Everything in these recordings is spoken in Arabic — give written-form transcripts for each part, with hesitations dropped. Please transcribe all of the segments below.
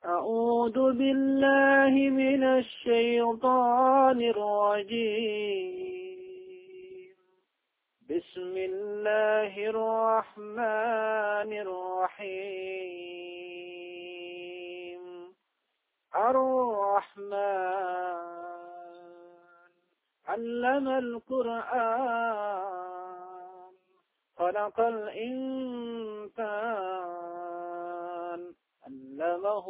أعوذ بالله من الشيطان الرجيم. بسم الله الرحمن الرحيم. الرحمن علم القرآن خلق الإنسان علمه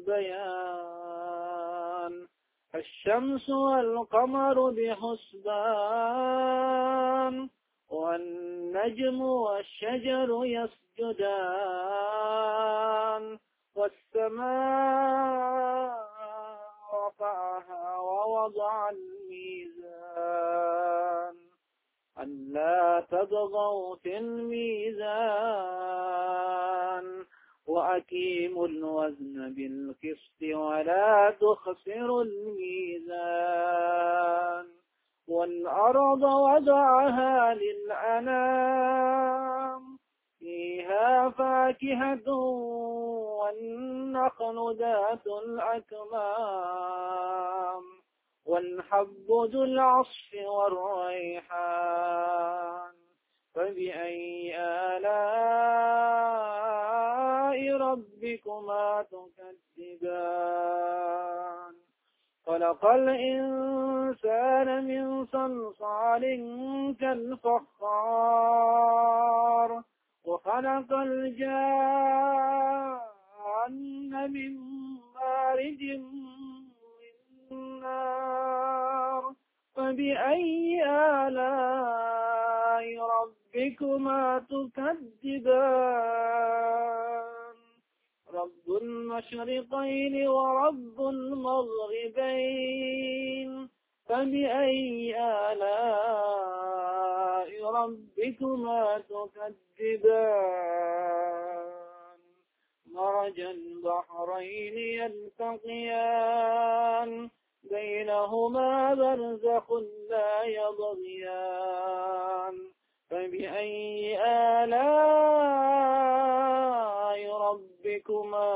البيان. الشمس والقمر بحسبان والنجم والشجر يسجدان والسماء رفعها ووضع الميزان ألا تطغوا في الميزان وأقيموا الوزن بالقسط ولا تخسروا الميزان. والأرض وضعها للأنام فيها فاكهة والنخل ذات الأكمام والحب ذو العصف والريحان. فبأي آلاء ربكما تكذبان؟ خلق الإنسان من صلصال كالفخار وخلق الجان من مارج من نار. فبأي آلاء ربكما تكذبان؟ رب المشرقين ورب المغربين. فبأي آلاء ربكما تكذبان؟ مرج البحرين يلتقيان بينهما برزخ لا يبغيان. فبأي آلاء ربكما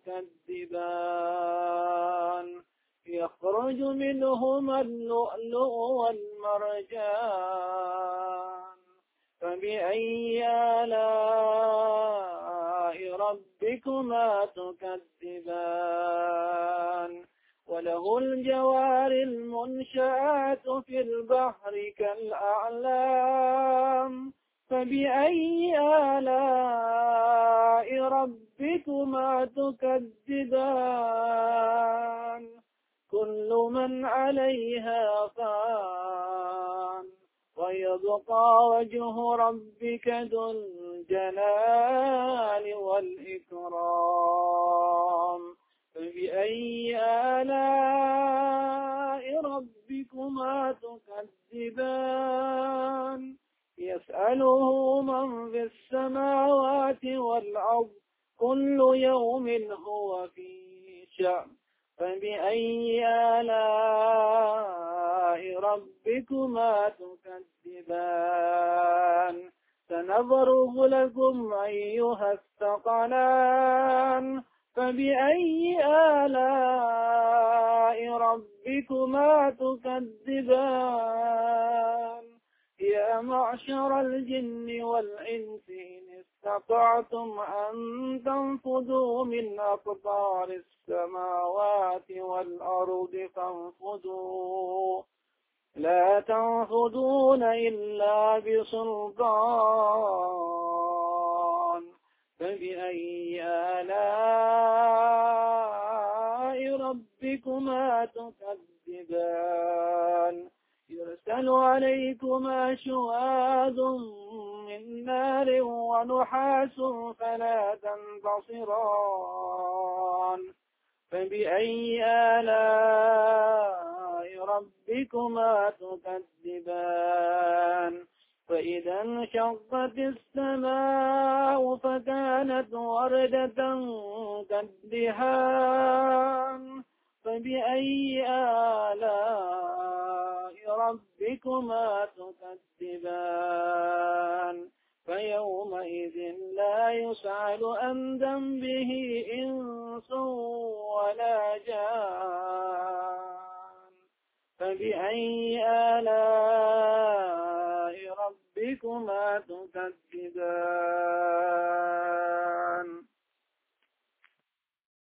تكذبان؟ يخرج منهما اللؤلؤ والمرجان. فبأي آلاء ربكما تكذبان؟ وله الجوار المنشآت في البحر كالأعلام. فبأي آلاء ربكما تكذبان؟ كل من عليها فان ويبقى وجه ربك ذو الجلال والإكرام. فبأي آلاء ربكما تكذبان؟ يسأله من في السماوات والأرض كل يوم هو في شأن. فبأي آلاء ربكما تكذبان؟ سنفرغ لكم أيها الثقلان. فبأي آلاء ربكما تكذبان؟ يا معشر الجن والإنس إن استطعتم أن تنفذوا من أقطار السماوات والأرض فانفذوا لا تنفذون إلا بسلطان. فبأي آلاء ربكما تكذبان؟ يرسل عليكما شواظ من نار ونحاس فلا تنتصران. فبأي آلاء ربكما تكذبان؟ فإذا انشقت السماء فكانت وردة كالدهان. فبأي آلاء ربكما تكذبان؟ فيومئذ لا يسأل عن ذنبه إنس فبأي آلاء ربكما تكذبان